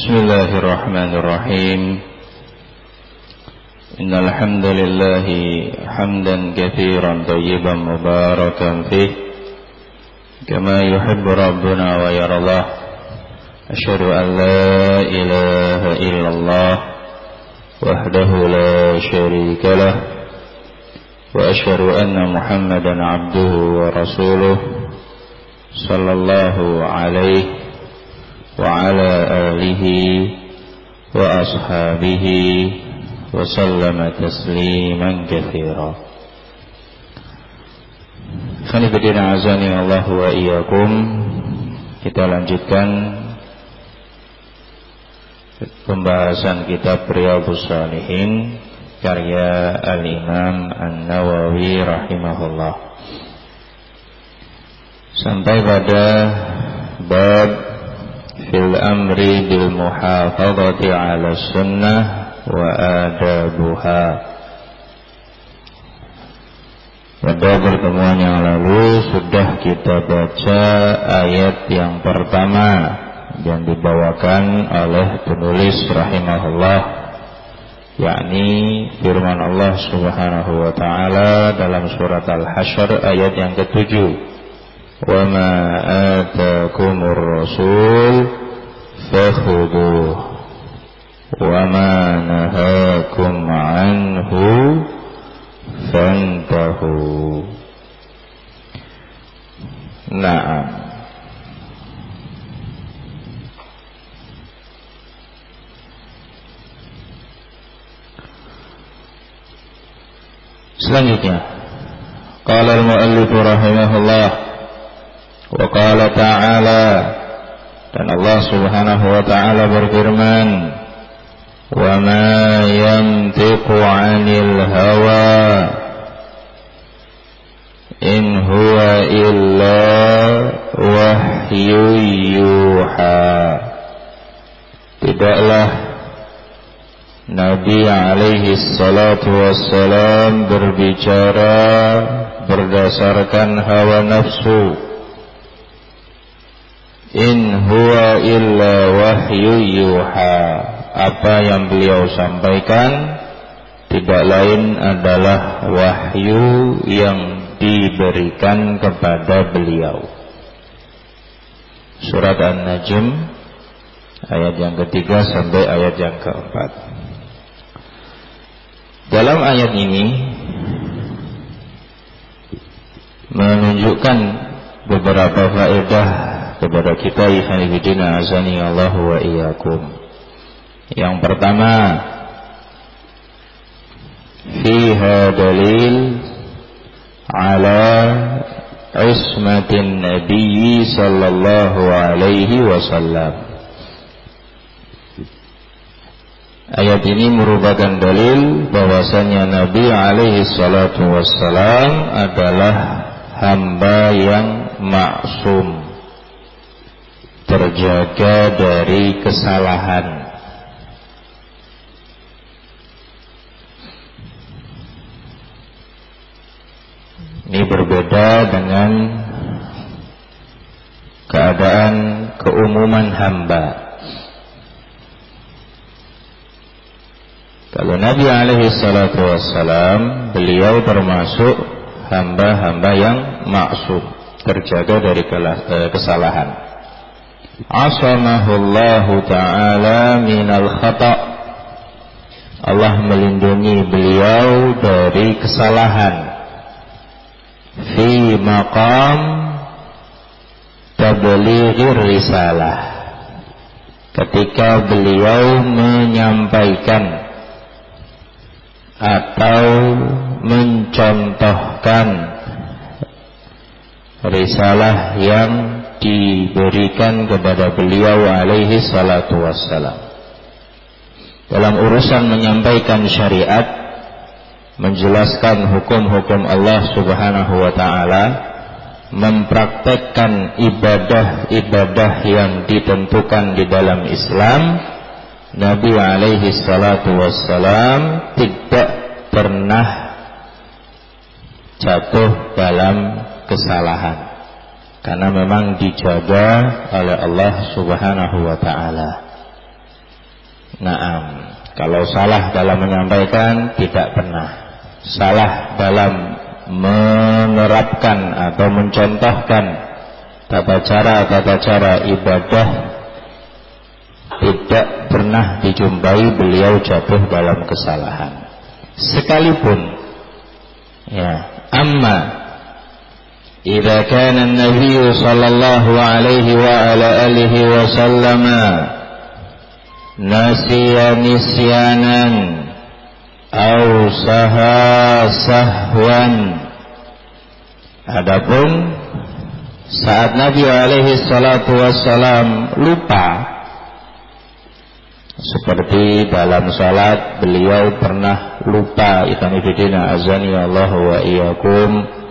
Bismillahirrahmanirrahim. Innal hamdalillah hamdan katsiran thayyiban mubarakan fih kama yuhibbu rabbuna wa yardah. Asyhadu an la ilaha illallah wahdahu la syarika lah wa asyhadu anna Muhammadan abduhu wa rasuluh sallallahu alaihi wa ala alihi wa ashabihi wa sallama tasliman katsira. Khanifidina azani Allah wa iyyakum. Kita lanjutkan pembahasan kitab Riyadhus Shalihin karya Al-Imam An-Nawawi rahimahullah. Sampai pada bab fil amri bil muhafadzati 'ala sunnah wa adabuha. Pada pertemuan yang lalu sudah kita baca ayat yang pertama yang dibawakan oleh penulis rahimahullah, yakni firman Allah Subhanahu wa taala dalam surat Al-Hasyr ayat yang ke-7. Wa ma atakumur rasul fakhudhuh wa ma nahakum anhu fantahu. Naam. Selanjutnya, qala al-muallif rahimahullah wa qala ta'ala, dan Allah Subhanahu wa ta'ala berfirman, wa ma yantiqu 'anil hawa in huwa illa wahyu yuha. Tidaklah Nabi alaihi salatu wassalam berbicara berdasarkan hawa nafsu. In huwa illa wahyu yuha. Apa yang beliau sampaikan tidak lain adalah wahyu yang diberikan kepada beliau. Surat An-Najm ayat yang ketiga sampai ayat yang keempat. Dalam ayat ini menunjukkan beberapa faedah kepada kita, ikhwanifidina azani Allah wa iyyakum. Yang pertama, fiha dalil ala ismatin Nabi sallallahu alaihi wasallam. Ayat ini merupakan dalil bahwasanya Nabi alaihi salatu wassalam adalah hamba yang maksum, terjaga dari kesalahan. Ini berbeda dengan keadaan keumuman hamba. Kalau Nabi alaihi salatu wassalam, beliau termasuk hamba-hamba yang maksum, terjaga dari kesalahan. Asamahullahu ta'ala minal khata'. Allah melindungi beliau dari kesalahan. Fi maqam tablighir risalah. Ketika beliau menyampaikan atau mencontohkan risalah yang diberikan kepada beliau alaihi salatu wassalam. Dalam urusan menyampaikan syariat, menjelaskan hukum-hukum Allah Subhanahu wa ta'ala, mempraktekkan ibadah-ibadah yang ditentukan di dalam Islam, Nabi alaihi salatu wassalam tidak pernah jatuh dalam kesalahan, karena memang dijaga oleh Allah Subhanahu wa ta'ala. Naam, kalau salah dalam menyampaikan tidak pernah. Salah dalam menerapkan atau mencontohkan tata cara ibadah tidak pernah dijumpai beliau jatuh dalam kesalahan. Sekalipun ya, amma idza kana an-nabiy sallallahu alaihi wa ala alihi wa sallama nasiya nisyanan aw saha sahwan. Adapun saat Nabi alaihi salatu wassalam lupa, seperti dalam salat beliau pernah lupa, ikhwan fillah azani Allah wa iyyakum,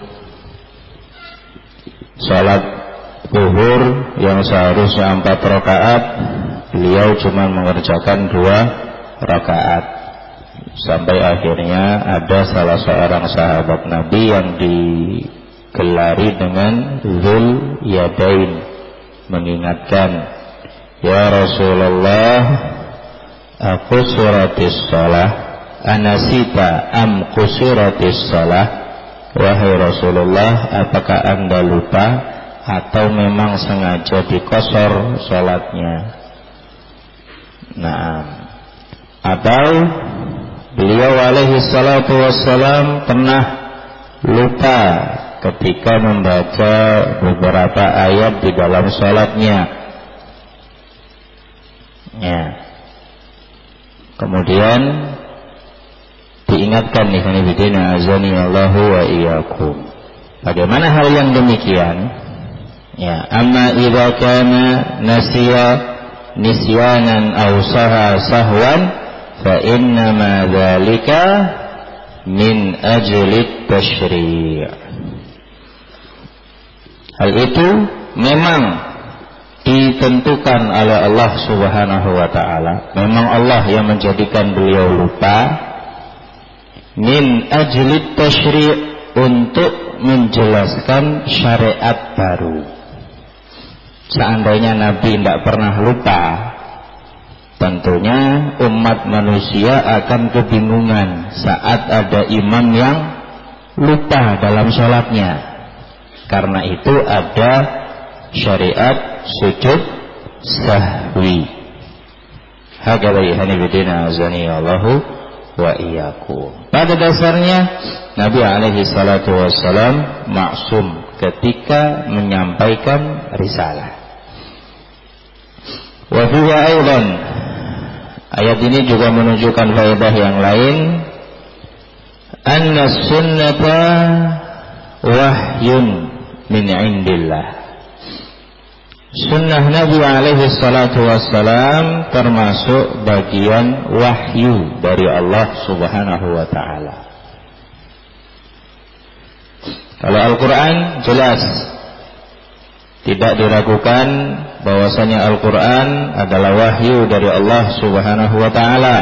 salat zuhur yang seharusnya 4 rakaat beliau cuma mengerjakan 2 rakaat. Sampai akhirnya ada salah seorang sahabat Nabi yang digelari dengan Dzul Yadain mengingatkan, ya Rasulullah, aku suratis shalah anasita am kusuratis shalah. Wahai Rasulullah, apakah anda lupa atau memang sengaja dikosor salatnya? Nah, atau beliau alaihi salatu wassalam pernah lupa ketika membaca beberapa ayat di dalam salatnya. Ya. Kemudian diingatkan nih kanibidina azani Allahu wa iyyakum. Bagaimana hal yang demikian? Ya, amma idza kana nasiya nisyanan aw saha sahwan fa inna ma dzalika min ajli tasyri'. Hal itu memang ditentukan oleh Allah Subhanahu wa ta'ala. Memang Allah yang menjadikan beliau lupa min ajli tasyri' untuk menjelaskan syariat baru. Seandainya Nabi tidak pernah lupa, tentunya umat manusia akan kebingungan saat ada imam yang lupa dalam sholatnya. Karena itu ada syariat sujud sahwi. Hakabai hanifidina azani Allahu wa iyyakum. Pada dasarnya Nabi alaihi salatu wassalam maksum ketika menyampaikan risalah. Wa fiha aidan, ayat ini juga menunjukkan faedah yang lain, anna sunnata wahyun min indillah. Sunnah Nabi alaihi salatu wassalam termasuk bagian wahyu dari Allah Subhanahu wa ta'ala. Kalau Al-Quran jelas, tidak diragukan bahwasanya Al-Quran adalah wahyu dari Allah Subhanahu wa ta'ala.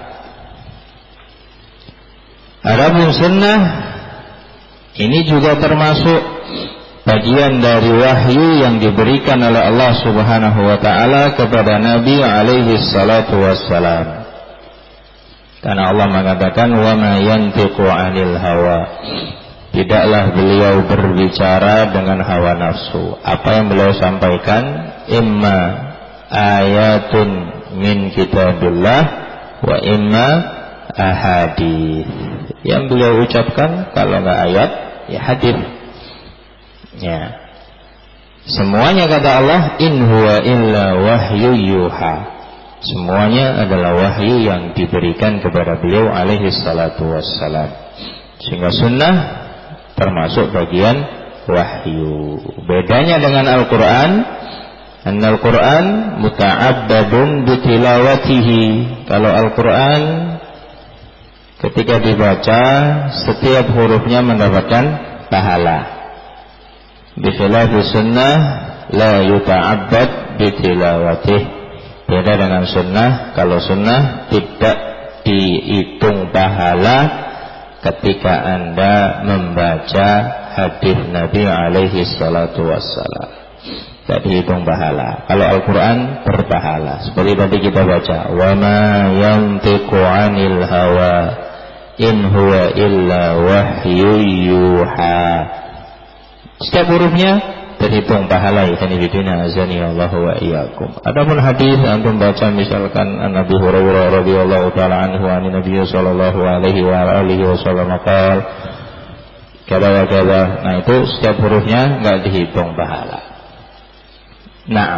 Adapun sunnah ini juga termasuk bagian dari wahyu yang diberikan oleh Allah Subhanahu wa ta'ala kepada Nabi alaihi salatu wassalam. Karena Allah mengatakan, wa ma yantiqu 'anil hawa, tidaklah beliau berbicara dengan hawa nafsu. Apa yang beliau sampaikan, imma ayatun min kitabillah wa imma ahadits. Yang beliau ucapkan kalau enggak ayat, ya hadis. Ya. Semuanya kata Allah, in huwa illa wahyu yuha. Semuanya adalah wahyu yang diberikan kepada beliau alaihi salatu wassalam. Sehingga sunnah termasuk bagian wahyu. Bedanya dengan Al-Quran, Al-Quran muta'abbadun bitilawatihi. Kalau Al-Quran ketika dibaca setiap hurufnya mendapatkan pahala. Bikhilafi sunnah la yuta'abbad bitilawatih. Beda dengan sunnah. Kalau sunnah tidak dihitung pahala ketika Anda membaca hadis Nabi alaihi salatu wassalam. tidak dihitung pahala. Kalau Al-Quran berpahala. Seperti tadi kita baca, wa ma yantiqu 'anil hawa in huwa illa wahyu yuha. Setiap hurufnya terhitung pahala. Ikhwanifidina azani Allah wa iyyakum. Adapun hadis antum baca misalkan Nabi Hurairah radhiyallahu taala anhu an Nabi sallallahu alaihi wa alihi wasallam qala kada wa kada. Nah itu setiap hurufnya enggak dihitung pahala. Nah,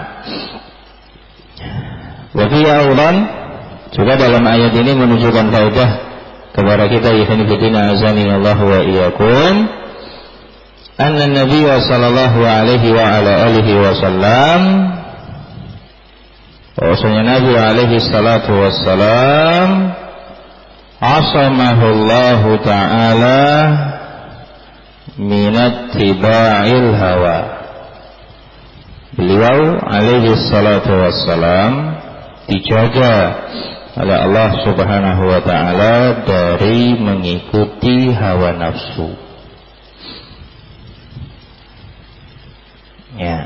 wafiya ulan juga dalam ayat ini menunjukkan faedah kepada kita ikhwanifidina azani Allah wa iyyakum, anna Nabi sallallahu alaihi wa ala alihi wasallam, bahwasanya Nabi alaihi salatu wassalam asamahu Allah taala minat tiba'il hawa. Beliau alaihi salatu wassalam dijaga oleh Allah subhanahu wa ta'ala dari mengikuti hawa nafsu. Ya.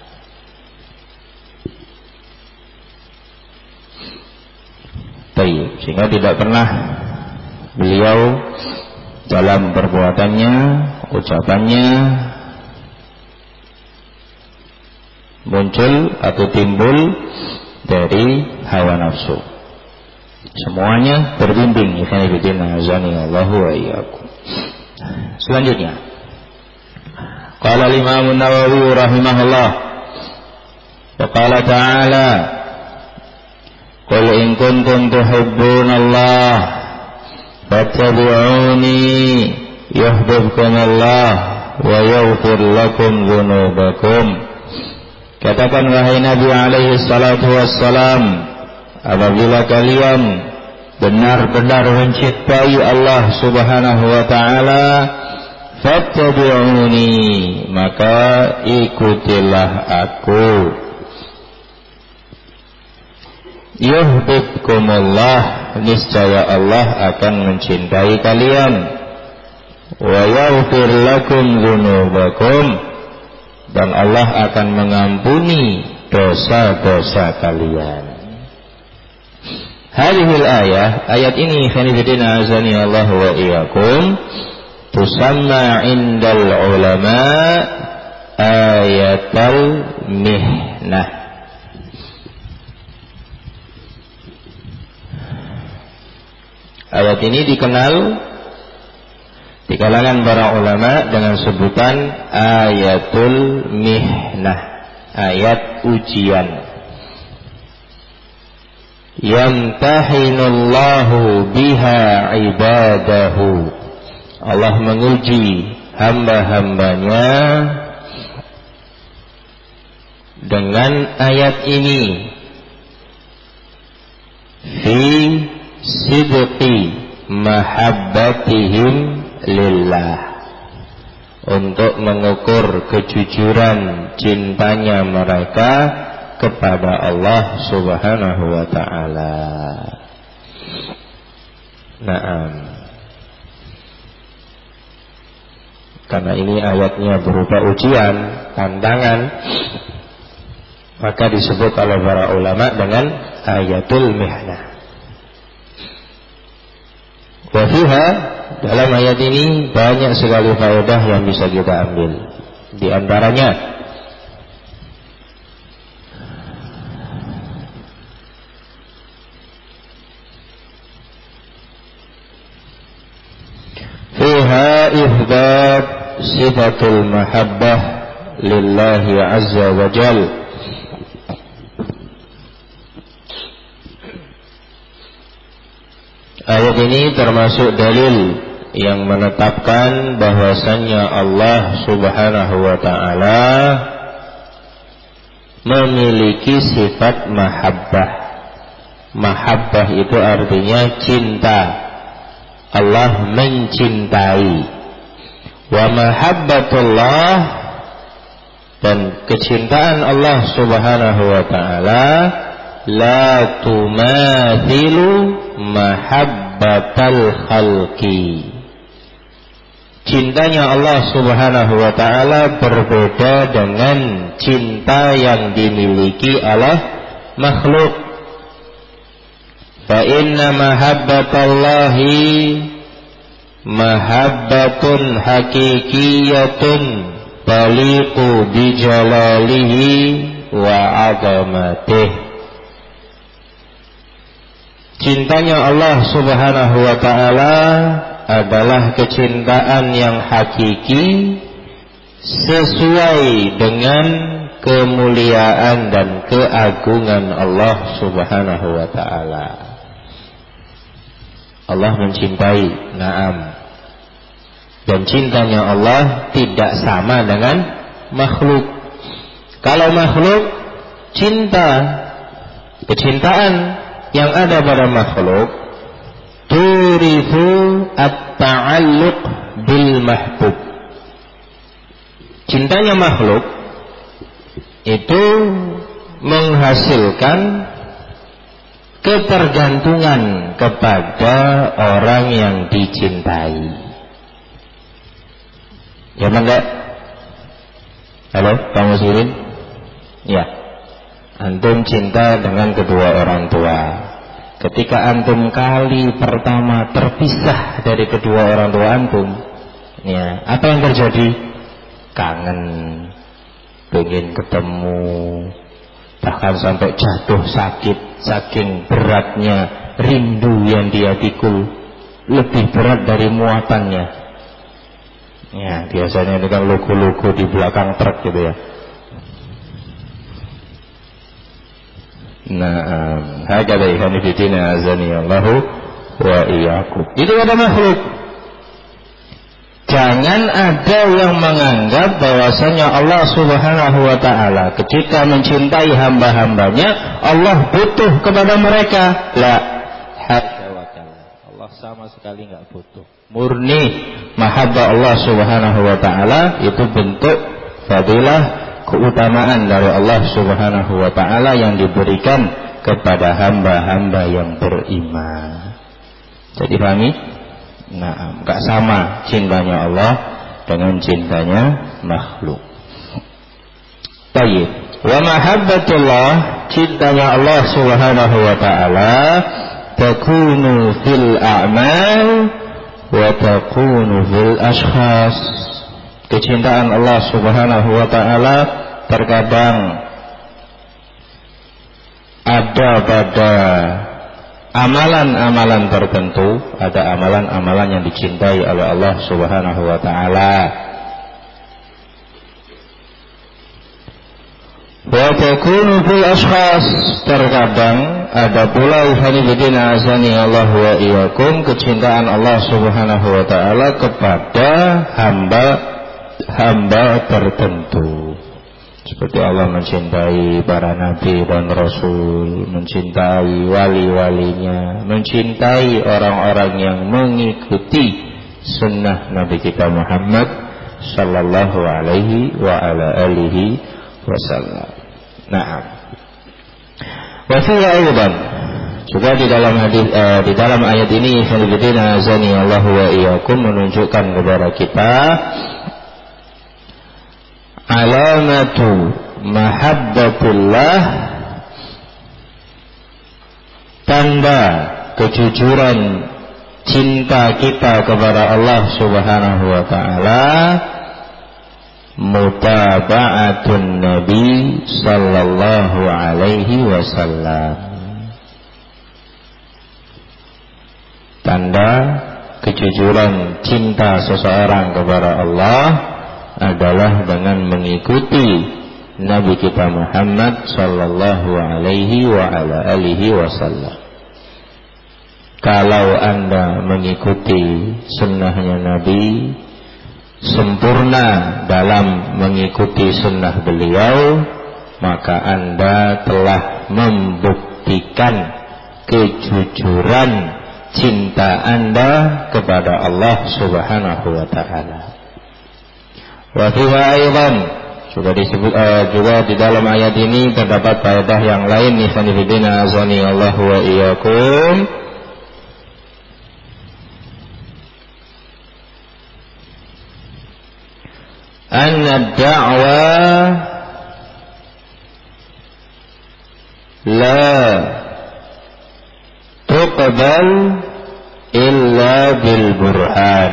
Baik, sehingga tidak pernah beliau dalam perbuatannya, ucapannya muncul atau timbul dari hawa nafsu. Semuanya berbimbing ikhwanifidina azani Allah wa iyyakum. Selanjutnya, qala al-Imam an-Nawawi rahimahullah wa qala ta'ala qul in kuntum tuhibbunallah fattabi'uni yuhibbukumullah wa yaghfir lakum dzunubakum. Katakan wahai Nabi alaihi salatu wassalam, apabila kalian benar-benar mencintai Allah subhanahu wa ta'ala, fattabi'uni, maka ikutilah aku. Yuhibbukumullah, niscaya Allah akan mencintai kalian. Wa yaghfir lakum dzunubakum, dan Allah akan mengampuni dosa-dosa kalian. Hadhil ayat ini khanifidina azani Allah wa iyyakum tusamma indal ulama ayatul mihnah. Ayat ini dikenal di kalangan para ulama dengan sebutan ayatul mihnah, ayat ujian. Yamtahinullahu biha ibadahu, Allah menguji hamba-hambanya dengan ayat ini. Fi sidqi mahabbatihim lillah, untuk mengukur kejujuran cintanya mereka kepada Allah subhanahu wa ta'ala. Naam. Karena ini ayatnya berupa ujian, tantangan, maka disebut oleh para ulama dengan ayatul mihnah. Wa fiha, dalam ayat ini banyak sekali faedah yang bisa kita ambil. Di antaranya, fiha ihbat sifatul mahabbah lillahi azza wa jal. Ayat ini termasuk dalil yang menetapkan bahwasannya Allah subhanahu wa ta'ala memiliki sifat mahabbah. Mahabbah itu artinya cinta. Allah mencintai. Wa mahabbatullah, dan kecintaan Allah subhanahu wa ta'ala la tumathilu mahabbatal khalqi, cintanya Allah Subhanahu wa ta'ala berbeda dengan cinta yang dimiliki oleh makhluk. Fa inna mahabbatallahi mahabbatun hakikiyatun taliqu bijalalihi wa azamatih. Cintanya Allah Subhanahu wa ta'ala adalah kecintaan yang hakiki sesuai dengan kemuliaan dan keagungan Allah Subhanahu wa ta'ala. Allah mencintai, na'am. Dan cintanya Allah tidak sama dengan makhluk. Kalau makhluk, kecintaan yang ada pada makhluk turifu at-ta'alluq bil mahbub. Cintanya makhluk itu menghasilkan ketergantungan kepada orang yang dicintai. Ya enggak? Halo, kamu muslimin? Ya. Antum cinta dengan kedua orang tua. Ketika antum kali pertama terpisah dari kedua orang tua antum, ya, apa yang terjadi? Kangen, pengen ketemu, bahkan sampai jatuh sakit saking beratnya rindu yang dia pikul, lebih berat dari muatannya. Ya, biasanya ini kan logo-logo di belakang truk gitu ya. Nah, hakada ihani fitina azani Allahu wa iyyakum. Itu ada makhluk. Jangan ada yang menganggap bahwasanya Allah Subhanahu wa ta'ala ketika mencintai hamba-hambanya Allah butuh kepada mereka. La, hasya wa kalla. Allah sama sekali enggak butuh. Murni mahabbah Allah Subhanahu wa ta'ala itu bentuk fadilah, keutamaan dari Allah Subhanahu wa ta'ala yang diberikan kepada hamba-hamba yang beriman. Jadi pahami? Nah, enggak sama cintanya Allah dengan cintanya makhluk. Baik. Wa mahabbatullah, cintanya Allah Subhanahu wa ta'ala takunu fil a'mal wa takunu fil ashkhas. Kecintaan Allah Subhanahu wa ta'ala terkadang ada pada amalan-amalan tertentu, ada amalan-amalan yang dicintai oleh Allah Subhanahu wa ta'ala. Wa takunu fil ashkhas, terkadang ada pula ikhwanifidina azani Allah wa iyyakum, kecintaan Allah Subhanahu wa ta'ala kepada hamba tertentu. Seperti Allah mencintai para nabi dan rasul, mencintai wali-walinya, mencintai orang-orang yang mengikuti sunnah Nabi kita Muhammad sallallahu alaihi wa ala alihi wasallam. Naam. Wa fi aidan, juga di dalam ayat ini filbidina azani Allah wa iyyakum menunjukkan kepada kita alamatu mahabbatullah, tanda kejujuran cinta kita kepada Allah Subhanahu wa ta'ala, mutaba'atun Nabi sallallahu alaihi wasallam. Tanda kejujuran cinta seseorang kepada Allah adalah dengan mengikuti Nabi kita Muhammad sallallahu alaihi wa ala alihi wasallam. Kalau Anda mengikuti sunnahnya Nabi, sempurna dalam mengikuti sunnah beliau, maka Anda telah membuktikan kejujuran cinta Anda kepada Allah Subhanahu wa ta'ala. Wa fiha aidan, juga disebut juga di dalam ayat ini terdapat faedah yang lain, ikhwanifidina azani Allah wa iyyakum. anna ad-da'wa la tuqbal illa bil burhan.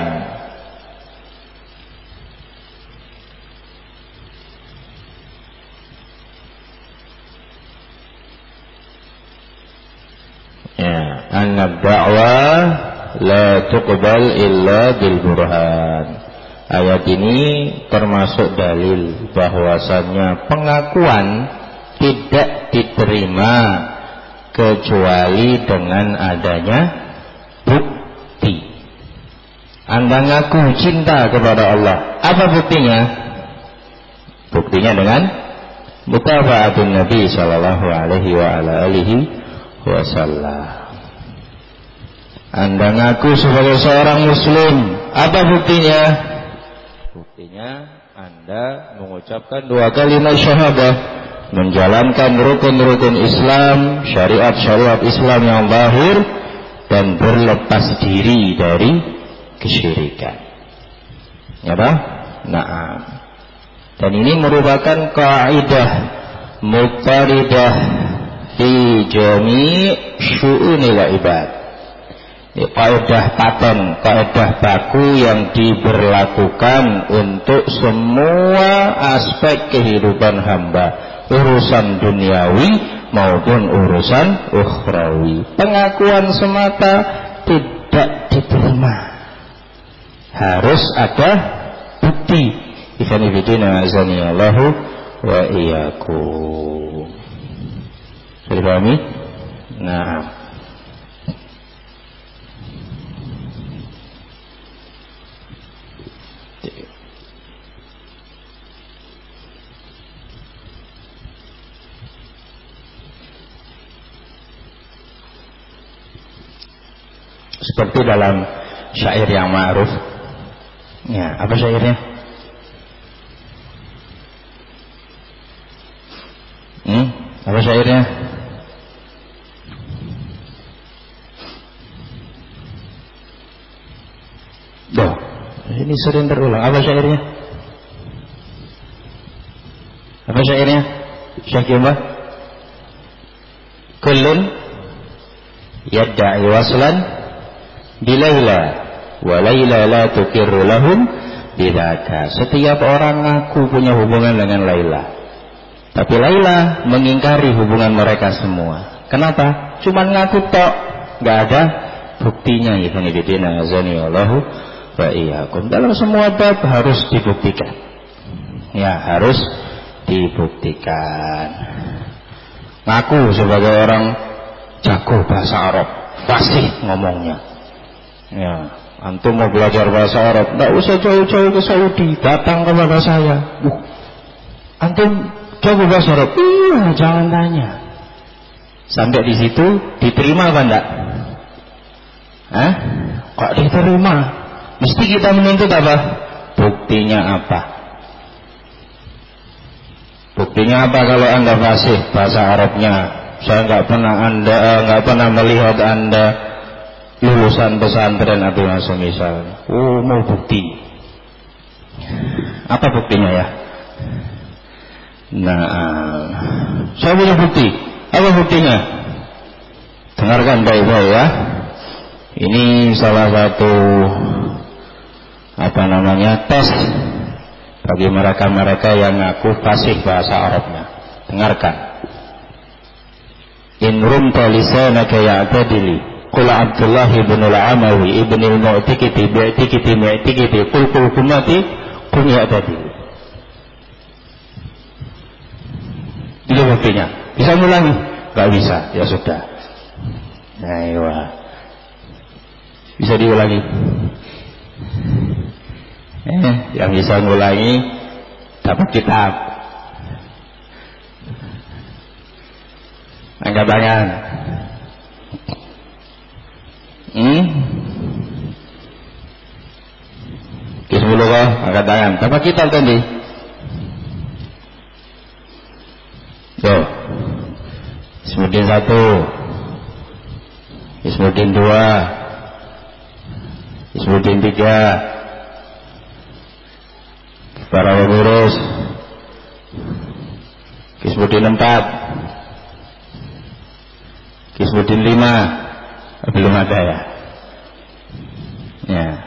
Ya, anna ad-da'wa la tuqbal illa bil burhan. Ayat ini termasuk dalil bahwasannya pengakuan tidak diterima kecuali dengan adanya bukti. Anda ngaku cinta kepada Allah, apa buktinya? Buktinya dengan mutaba'atun Nabi sallallahu alaihi wa ala alihi wasallam. Anda ngaku sebagai seorang muslim, apa buktinya? Buktinya Anda mengucapkan 2 kalimat syahadah, menjalankan rukun-rukun Islam, syariat-syariat Islam yang zahir, dan berlepas diri dari kesyirikan. Ya Pak? Naam. Dan ini merupakan kaidah muttaridah fi jami' syu'unil ibad. Kaidah paten, kaidah baku yang diberlakukan untuk semua aspek kehidupan hamba, urusan duniawi maupun urusan ukhrawi. Pengakuan semata tidak diterima, harus ada bukti. Ikhwan fillah azanillahu wa iyyakum. Sudah pahami? Nah, seperti dalam syair yang ma'ruf. Ya, apa syairnya? Apa syairnya? Duh, ini sering terulang. Apa syairnya? Apa syairnya? Syakimah? Kullun yadda'i waslan bilaila wa laila la tuqirru lahum bidzaka. Setiap orang ngaku punya hubungan dengan Laila, tapi Laila mengingkari hubungan mereka semua. Kenapa? Cuman ngaku tok, enggak ada buktinya. Ya kanibidina azanillahu wa iyyakum. Dalam semua bab harus dibuktikan. Ya, harus dibuktikan. Ngaku sebagai orang jago bahasa Arab, fasih ngomongnya. Ya, antum mau belajar bahasa Arab, enggak usah jauh-jauh ke Saudi, datang kepada saya. Antum jago bahasa Arab? Iya, jangan tanya. Sampai di situ diterima apa enggak? Hah? Kok diterima? Mesti kita menuntut apa? Buktinya apa? Buktinya apa kalau Anda fasih bahasa Arabnya? Saya enggak pernah melihat Anda lulusan pesantren atau yang semisal. Oh, mau bukti. Apa buktinya ya? Nah, saya punya bukti. Apa buktinya? Dengarkan baik-baik ya. Ini salah satu tes bagi mereka-mereka yang ngaku fasih bahasa Arabnya. Dengarkan. In rumta lisanaka ya'tadili qul Abdullah ibn al-Amawi ibn al-Mu'tikiti bi'tikiti mu'tikiti qul kumati kun ya'tadili. Itu buktinya. Bisa ngulangi? Gak bisa, ya sudah. Nah, bisa diulangi. Yang bisa ngulangi dapat kitab. Angkat tangan. Bismillah, angkat tangan. Dapat kitab tadi. Tuh. Ismuddin 1, Ismuddin 2, Ismuddin 3, para Kismuddin 4, Kismuddin 5, belum ada ya. Ya.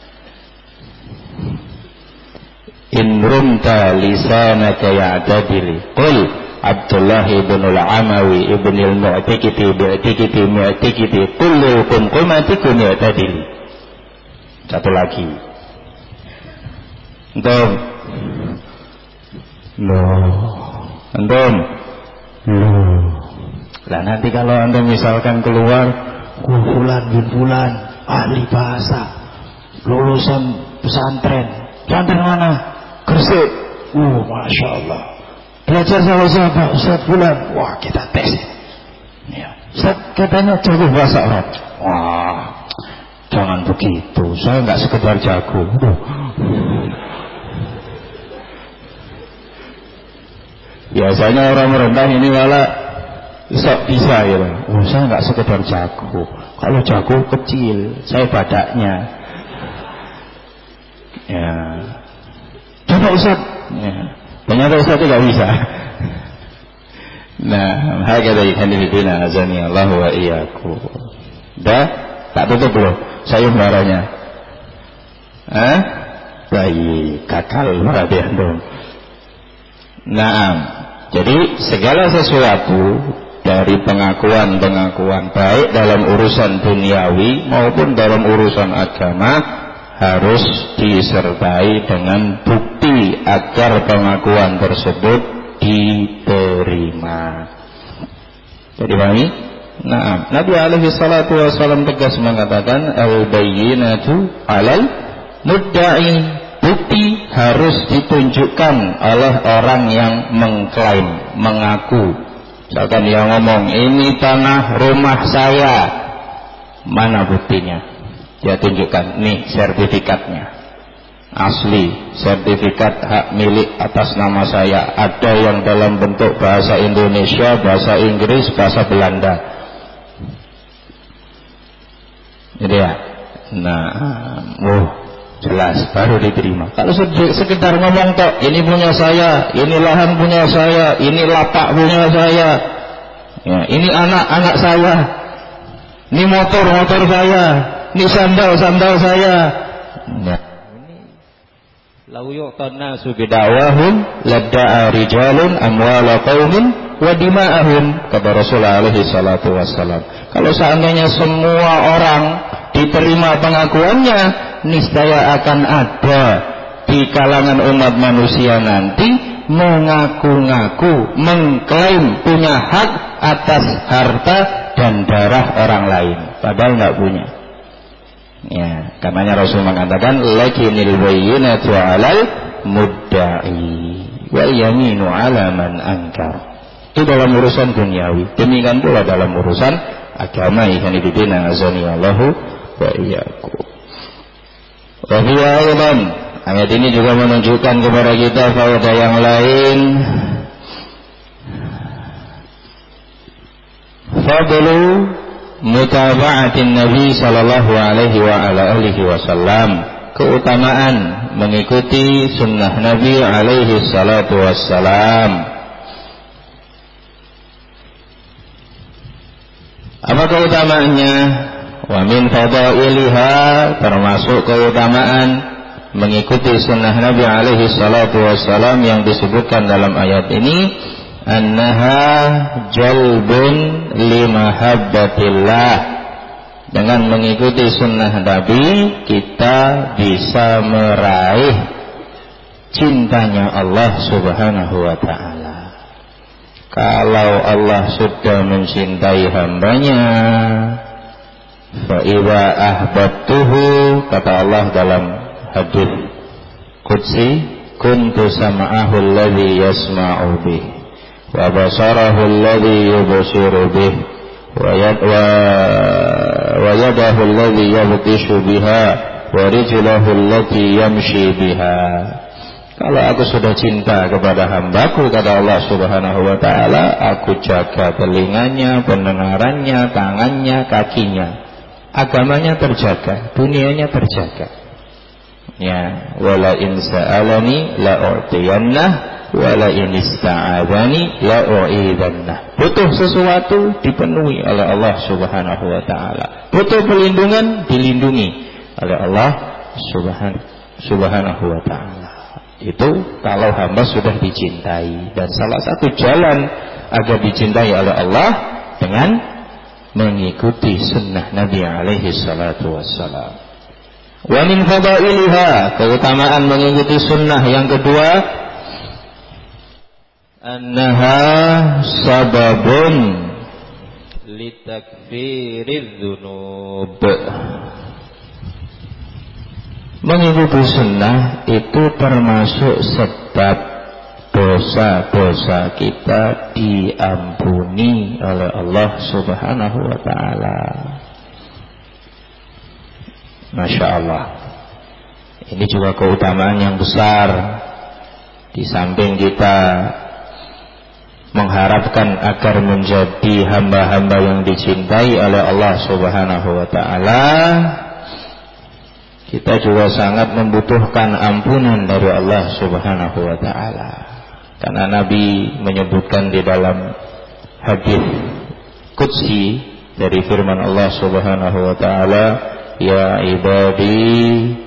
In rumta lisanaka ya'tadili qul Abdullah ibn al-Amawi ibn al-Mu'tikiti bi'tikiti kullu kumkumatikum ya'tadili. Satu lagi. Antum. Lah nanti kalau antum misalkan keluar, fulan bin fulan ahli bahasa, lulusan pesantren. Pesantren mana? Gresik. Masya Allah. Belajar sama siapa? Ustaz fulan. Wah, kita tes. Ya. Ustaz katanya jago bahasa Arab. Wah, jangan begitu. Saya nggak sekedar jago. Biasanya orang merendah ini malah sok bisa ya. Saya nggak sekedar jago. Kalau jago kecil, saya badaknya. Ya. Coba Ustaz. Ya. Ternyata Ustaz itu nggak bisa. Nah, hakadha ikhwanifidina azani Allah wa iyyakum. Dah, tak tutup belum? Sayembaranya. Baik, kakal berarti antum. Nah, jadi segala sesuatu dari pengakuan-pengakuan baik dalam urusan duniawi maupun dalam urusan agama harus disertai dengan bukti agar pengakuan tersebut diterima. Jadi pahami? Nah, Nabi alaihi salatu wasallam tegas mengatakan al-bayyinatu 'alal mudda'i. Bukti harus ditunjukkan oleh orang yang mengklaim, mengaku. Misalkan dia ngomong, ini tanah rumah saya. Mana buktinya? Dia tunjukkan, nih sertifikatnya. Asli, sertifikat hak milik atas nama saya. Ada yang dalam bentuk bahasa Indonesia, bahasa Inggris, bahasa Belanda. Jadi ya. Nah, jelas baru diterima. Kalau sekedar ngomong tok, ini punya saya, ini lahan punya saya, ini lapak punya saya, ya, ini anak-anak saya, ini motor saya, ini sandal saya. Nah, ini lau yu'tan nasu bid'awahum ladda'a rijalun amwala qaumin wa dima'ahum, kata Rasulullah alaihi salatu wassalam. Kalau seandainya semua orang diterima pengakuannya, niscaya akan ada di kalangan umat manusia nanti mengaku-ngaku, mengklaim punya hak atas harta dan darah orang lain, padahal nggak punya. Ya, karenanya Rasul mengatakan lakinil bayyinatu 'alal mudda'i wal yaminu 'ala man ankar. Itu dalam urusan duniawi. Demikian pula dalam urusan agama. Ikhwanifidina azanillahu wa iyyakum. Wa hiya aidan, ayat ini juga menunjukkan kepada kita faedah yang lain. Fadlu mutaba'atin Nabi sallallahu alaihi wa ala alihi wasallam, keutamaan mengikuti sunnah Nabi alaihi salatu wassalam. Apa keutamaannya? Wa min fadailiha, termasuk keutamaan mengikuti sunnah Nabi alaihi salatu wassalam yang disebutkan dalam ayat ini, annaha jalbun limahabbatillah. Dengan mengikuti sunnah Nabi, kita bisa meraih cintanya Allah subhanahu wa ta'ala. Kalau Allah sudah mencintai hambanya, fa'idha ahbabtuhu, kata Allah dalam hadis qudsi, kuntu sama'ahu alladhi yasma'u bih, wa basarahu alladhi yubsiru bih, wa yadahu alladhi yabtishu biha, wa rijlahu allati yamshi biha. Kalau aku sudah cinta kepada hambaku, kata Allah subhanahu wa ta'ala, aku jaga telinganya, pendengarannya, tangannya, kakinya. Agamanya terjaga, dunianya terjaga. Ya, wala in sa'alani la'u'tiyannah, wa la in ista'adzani la u'idzannah. Butuh sesuatu dipenuhi oleh Allah Subhanahu wa taala. Butuh perlindungan dilindungi oleh Allah Subhanahu wa taala. Itu kalau hamba sudah dicintai, dan salah satu jalan agar dicintai oleh Allah dengan mengikuti sunnah Nabi alaihi salatu wassalam. Wa min fadailiha, keutamaan mengikuti sunnah yang kedua, annaha sababun litakfiriz dzunub. Mengikuti sunnah itu termasuk sebab dosa-dosa kita diampuni oleh Allah Subhanahu wa ta'ala. Masya Allah. Ini juga keutamaan yang besar. Di samping kita mengharapkan agar menjadi hamba-hamba yang dicintai oleh Allah Subhanahu wa ta'ala, kita juga sangat membutuhkan ampunan dari Allah Subhanahu wa ta'ala. Karena Nabi menyebutkan di dalam hadis qudsi dari firman Allah Subhanahu wa ta'ala, ya ibadi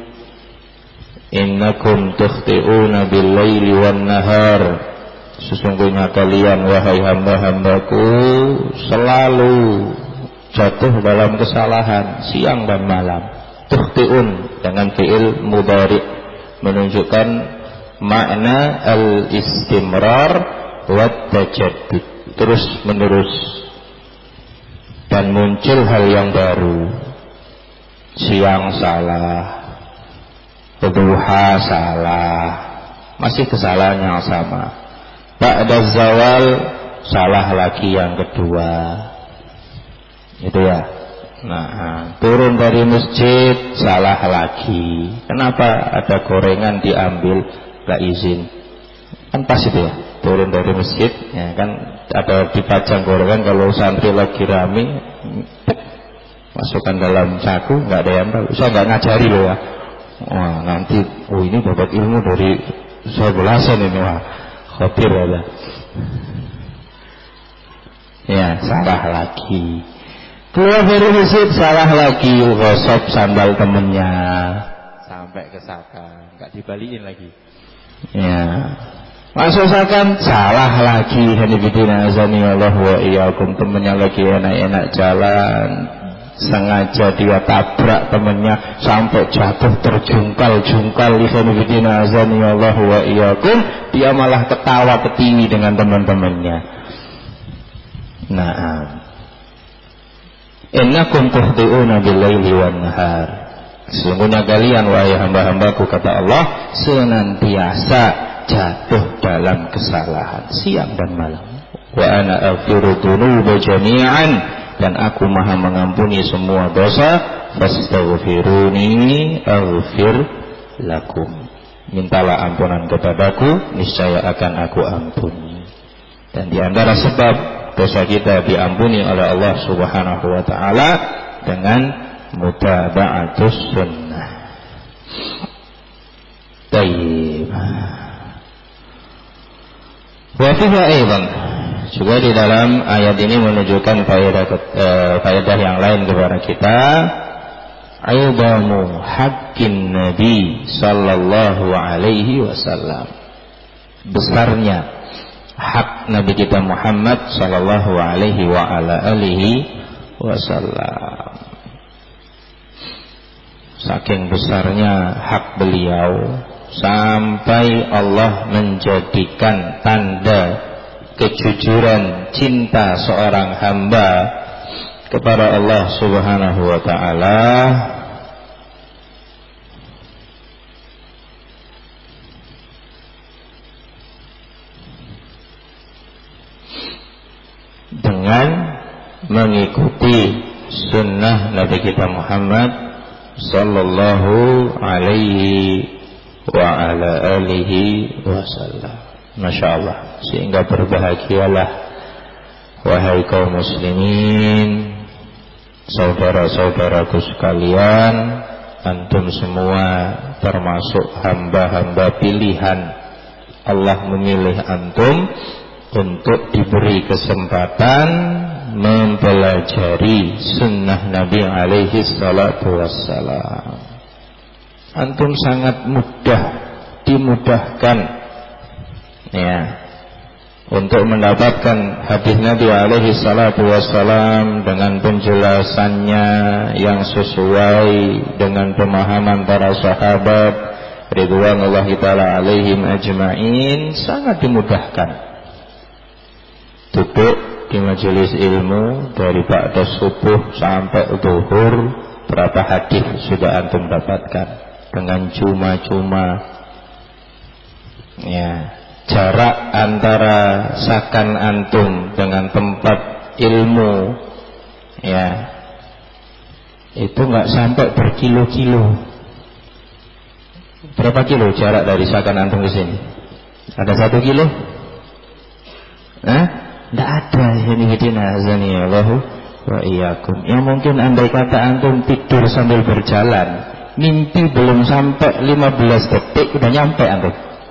innakum tukhti'una bil-laili wan-nahar, sesungguhnya kalian wahai hamba-hambaku selalu jatuh dalam kesalahan siang dan malam. Tukhti'un dengan fi'il mudhari menunjukkan makna al-istimrar wa tajaddud, terus menerus, dan muncul hal yang baru. Siang salah, duha salah, masih kesalahan yang sama. Ba'da zawal salah lagi yang kedua. Itu ya. Nah, turun dari masjid salah lagi. Kenapa? Ada gorengan diambil, gak izin. Kan pas itu ya. Turun dari masjid, ya kan ada dipajang gorengan, kalau santri lagi rame, masukkan dalam saku, nggak ada yang tahu. Saya nggak ngajari loh ya. Wah, nanti ini dapat ilmu dari saya belasan ini, wah khawatir ada. Ya, salah lagi. Keluar dari masjid salah lagi, gosok sandal temennya sampai ke saka, nggak dibalikin lagi. Ya, masuk sakan salah lagi. Hanifidina azani Allah wa iyyakum, temennya lagi enak-enak jalan, sengaja dia tabrak temennya sampai jatuh terjungkal-jungkal. Hanifidina azani Allah wa iyyakum, dia malah ketawa ketiwi dengan teman-temannya. Nah, innakum tukhti'una bil-laili wan-nahar, sesungguhnya kalian wahai hamba-hambaku, kata Allah, senantiasa jatuh dalam kesalahan siang dan malam. Wa ana aghfiru dzunuba jami'an, dan aku maha mengampuni semua dosa. Fastaghfiruni aghfir lakum, mintalah ampunan kepadaku, niscaya akan aku ampuni. Dan di antara sebab dosa kita diampuni oleh Allah Subhanahu wa ta'ala dengan mutaba'atus sunnah. Tayyib. Wa fiha aidan, juga di dalam ayat ini menunjukkan faedah yang lain kepada kita. Aidamu haqqin Nabi sallallahu alaihi wasallam, besarnya hak Nabi kita Muhammad sallallahu alaihi wa ala alihi wasallam. Saking besarnya hak beliau sampai Allah menjadikan tanda kejujuran cinta seorang hamba kepada Allah Subhanahu wa ta'ala dengan mengikuti sunnah Nabi kita Muhammad sallallahu alaihi wa ala alihi wasallam. Masya Allah. Sehingga berbahagialah wahai kaum muslimin, saudara-saudaraku sekalian, antum semua termasuk hamba-hamba pilihan Allah memilih antum untuk diberi kesempatan mempelajari sunnah Nabi alaihi salatu wassalam. Antum sangat dimudahkan ya untuk mendapatkan hadis Nabi alaihi salatu wassalam dengan penjelasannya yang sesuai dengan pemahaman para sahabat ridwanullahi ta'ala alaihim ajma'in. Sangat dimudahkan duduk di majelis ilmu dari ba'da subuh sampai zuhur, berapa hadis sudah antum dapatkan dengan cuma-cuma ya. Jarak antara sakan antum dengan tempat ilmu ya itu nggak sampai berkilo-kilo. Berapa kilo jarak dari sakan antum ke sini? Ada 1 kilo? Nggak ada. Hidina azani Allahu wa iyyakum. Ya mungkin andai kata antum tidur sambil berjalan, mimpi belum sampai 15 detik udah nyampe antum.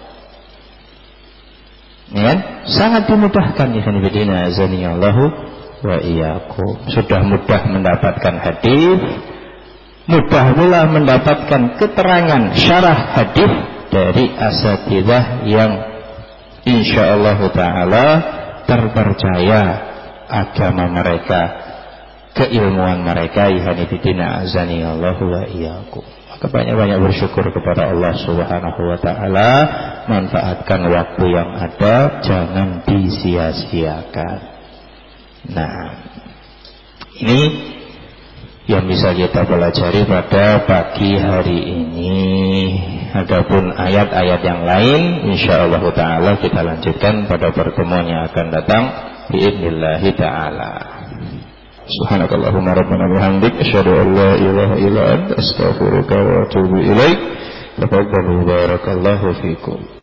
Ya, sangat dimudahkan ya hidina azani Allahu wa iyyakum. Sudah mudah mendapatkan hadis, mudah pula mendapatkan keterangan syarah hadis dari asatidzah yang insyaallah taala terpercaya agama mereka, keilmuan mereka. Ihanifidina azani Allah wa iyyakum. Maka banyak-banyak bersyukur kepada Allah subhanahu wa ta'ala. Manfaatkan waktu yang ada, jangan disia-siakan. Nah, ini yang bisa kita pelajari pada pagi hari ini. Adapun ayat-ayat yang lain insyaallah taala kita lanjutkan pada pertemuan yang akan datang biidznillah taala. Subhanakallahumma rabbana bihamdik asyhadu an la ilaha illa anta astaghfiruka wa atubu ilaik. Taqabbalu barakallahu fikum.